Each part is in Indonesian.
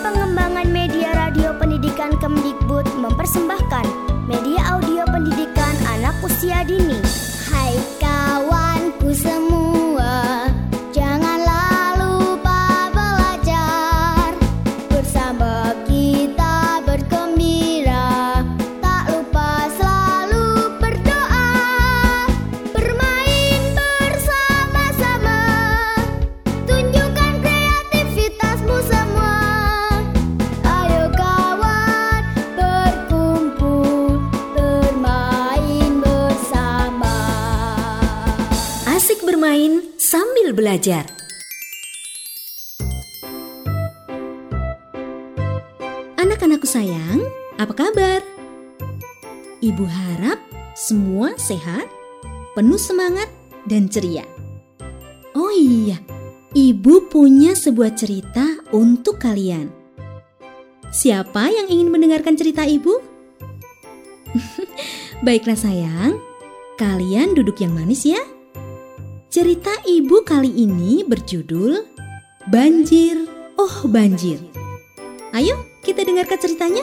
Pengembangan Media Radio Pendidikan Kemdikbud mempersembahkan media audio pendidikan anak usia dini. Hai kawanku semua, janganlah lupa belajar. Bersama kita bergembira, tak lupa selalu berdoa. Bermain bersama-sama, tunjukkan kreativitasmu semua. Ayo kawan, berkumpul, bermain bersama. Asik bermain sambil belajar. Anak-anakku sayang, apa kabar? Ibu harap semua sehat, penuh semangat, dan ceria. Oh iya, Ibu punya sebuah cerita untuk kalian. Siapa yang ingin mendengarkan cerita Ibu? Baiklah sayang, kalian duduk yang manis ya. Cerita Ibu kali ini berjudul Banjir, Oh Banjir. Ayo kita dengarkan ceritanya.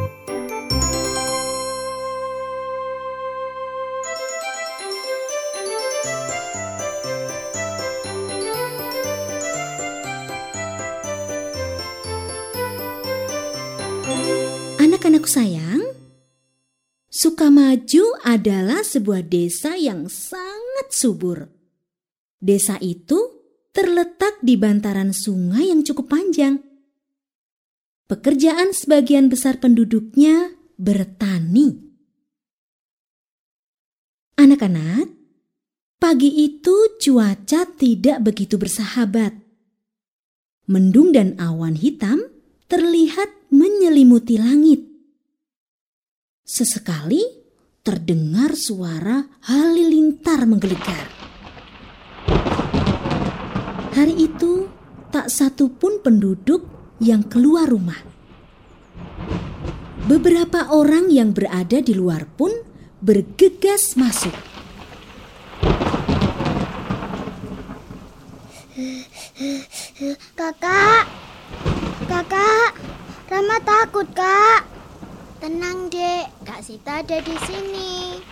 Anak-anakku sayang, Sukamaju adalah sebuah desa yang sangat subur. Desa itu terletak di bantaran sungai yang cukup panjang. Pekerjaan sebagian besar penduduknya bertani. Anak-anak, pagi itu cuaca tidak begitu bersahabat. Mendung dan awan hitam terlihat menyelimuti langit. Sesekali terdengar suara halilintar menggelegar. Hari itu tak satu pun penduduk yang keluar rumah. Beberapa orang yang berada di luar pun bergegas masuk. Kakak, Rama takut kak. Tenang dek, Kak Sita ada di sini.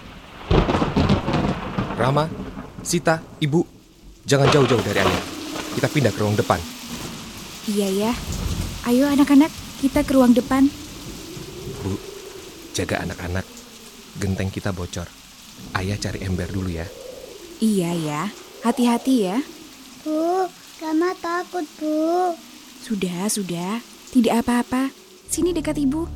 Rama, Sita, Ibu, jangan jauh-jauh dari ayah. Kita pindah ke ruang depan. Iya ya, ayo anak-anak kita ke ruang depan. Bu, jaga anak-anak. Genteng kita bocor. Ayah cari ember dulu ya. Iya ya, hati-hati ya. Bu, Rama takut bu. Sudah, tidak apa-apa. Sini dekat ibu.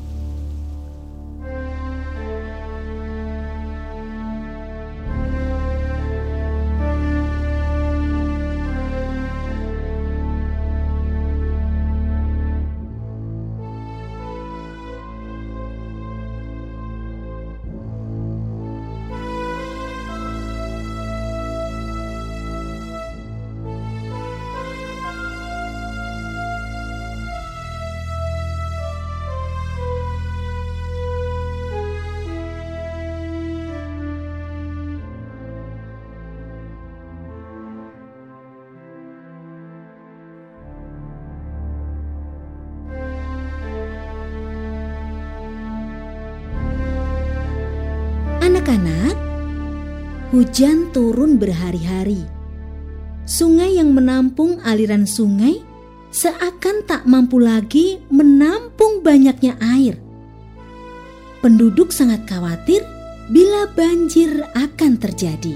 Anak-anak, hujan turun berhari-hari. Sungai yang menampung aliran sungai seakan tak mampu lagi menampung banyaknya air. Penduduk sangat khawatir bila banjir akan terjadi.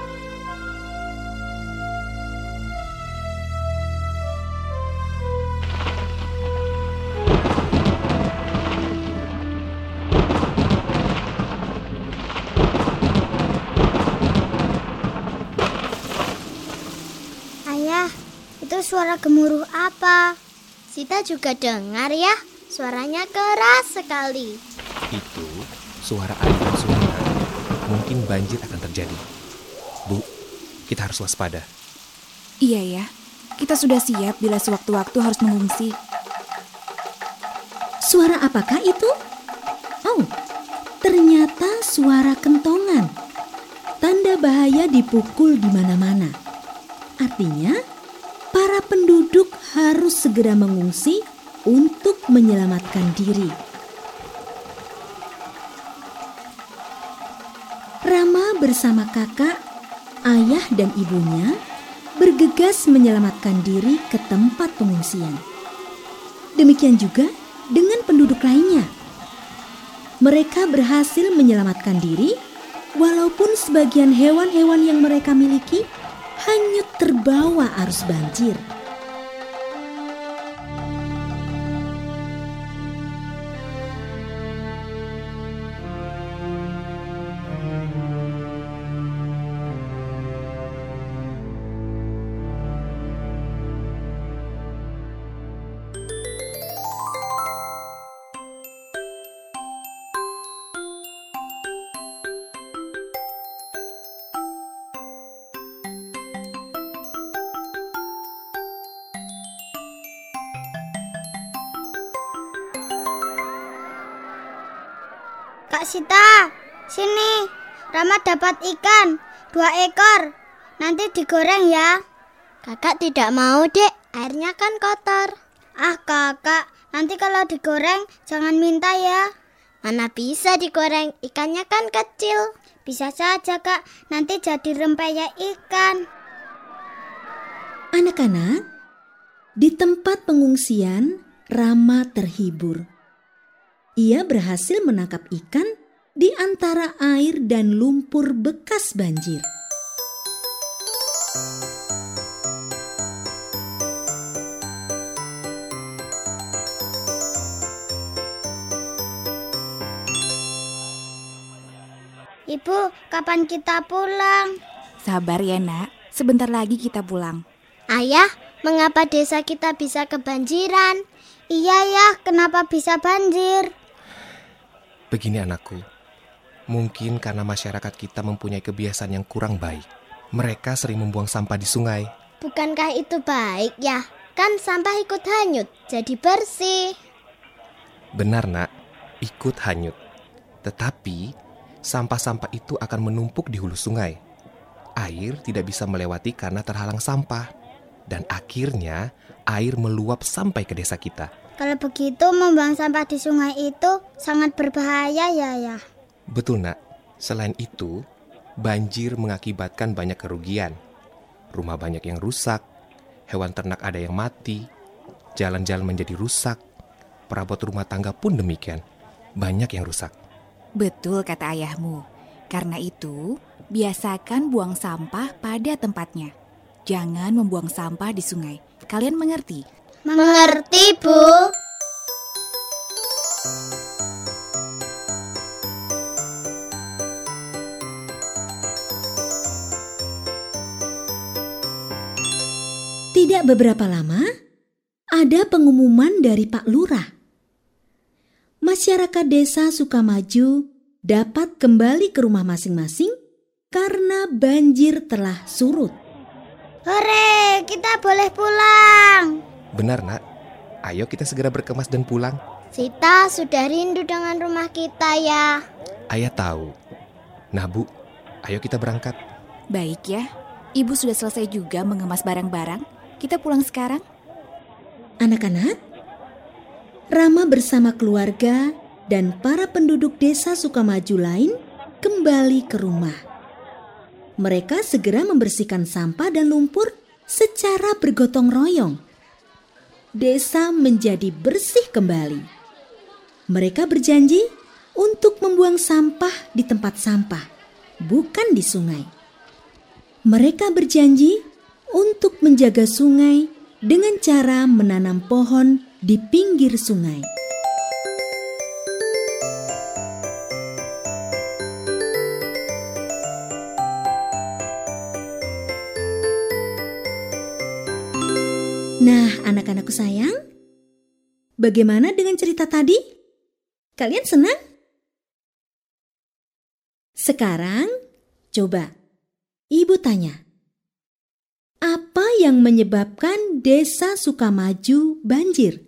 Suara gemuruh apa? Sita juga dengar ya, suaranya keras sekali. Itu suara aliran sungai. Mungkin banjir akan terjadi. Bu, kita harus waspada. Iya ya, kita sudah siap bila sewaktu-waktu harus mengungsi. Suara apakah itu? Oh, ternyata suara kentongan. Tanda bahaya dipukul di mana-mana. Artinya, para penduduk harus segera mengungsi untuk menyelamatkan diri. Rama bersama kakak, ayah dan ibunya bergegas menyelamatkan diri ke tempat pengungsian. Demikian juga dengan penduduk lainnya. Mereka berhasil menyelamatkan diri walaupun sebagian hewan-hewan yang mereka miliki hanyut terbawa arus banjir. Kak Sita, sini. Rama dapat ikan 2 ekor. Nanti digoreng ya. Kakak tidak mau, Dek. Airnya kan kotor. Ah, kakak, nanti kalau digoreng jangan minta ya. Mana bisa digoreng, ikannya kan kecil. Bisa saja, Kak. Nanti jadi rempeyek ikan. Anak-anak, di tempat pengungsian, Rama terhibur. Ia berhasil menangkap ikan di antara air dan lumpur bekas banjir. Ibu, kapan kita pulang? Sabar ya nak, sebentar lagi kita pulang. Ayah, mengapa desa kita bisa kebanjiran? Iya ya, kenapa bisa banjir? Begini anakku, mungkin karena masyarakat kita mempunyai kebiasaan yang kurang baik. Mereka sering membuang sampah di sungai. Bukankah itu baik ya? Kan sampah ikut hanyut, jadi bersih. Benar nak, ikut hanyut. Tetapi sampah-sampah itu akan menumpuk di hulu sungai. Air tidak bisa melewati karena terhalang sampah. Dan akhirnya air meluap sampai ke desa kita. Kalau begitu membuang sampah di sungai itu sangat berbahaya ya. Betul nak, selain itu banjir mengakibatkan banyak kerugian. Rumah banyak yang rusak, hewan ternak ada yang mati, jalan-jalan menjadi rusak, perabot rumah tangga pun demikian, banyak yang rusak. Betul kata ayahmu. Karena itu, biasakan buang sampah pada tempatnya. Jangan membuang sampah di sungai. Kalian mengerti? Mengerti, Bu. Tidak beberapa lama, ada pengumuman dari Pak Lurah. Masyarakat desa Sukamaju dapat kembali ke rumah masing-masing karena banjir telah surut. Hore, kita boleh pulang. Benar nak, ayo kita segera berkemas dan pulang. Sita sudah rindu dengan rumah kita ya. Ayah tahu. Nah Bu, ayo kita berangkat. Baik ya, ibu sudah selesai juga mengemas barang-barang. Kita pulang sekarang. Anak-anak, Rama bersama keluarga dan para penduduk desa Sukamaju lain kembali ke rumah. Mereka segera membersihkan sampah dan lumpur secara bergotong royong. Desa menjadi bersih kembali. Mereka berjanji untuk membuang sampah di tempat sampah, bukan di sungai. Mereka berjanji untuk menjaga sungai dengan cara menanam pohon di pinggir sungai. Nah, anak-anakku sayang, bagaimana dengan cerita tadi? Kalian senang? Sekarang, coba Ibu tanya, apa yang menyebabkan desa Sukamaju banjir?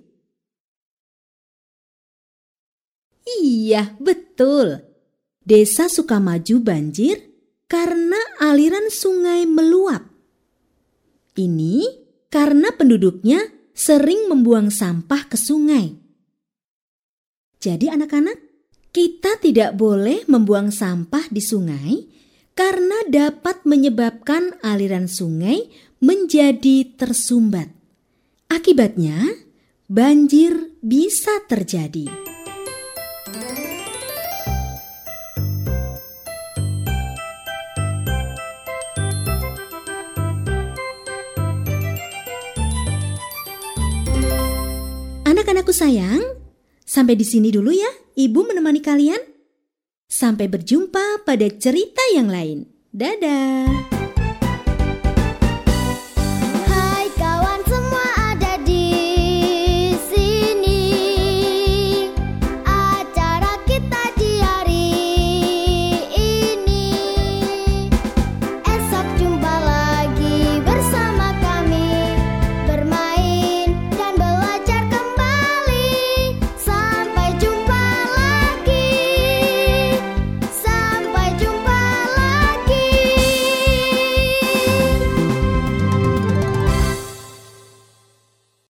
Iya, betul. Desa Sukamaju banjir karena aliran sungai meluap. Ini karena penduduknya sering membuang sampah ke sungai. Jadi anak-anak, kita tidak boleh membuang sampah di sungai karena dapat menyebabkan aliran sungai menjadi tersumbat. Akibatnya, banjir bisa terjadi. Anak-anakku sayang, sampai di sini dulu ya, Ibu menemani kalian. Sampai berjumpa pada cerita yang lain. Dadah.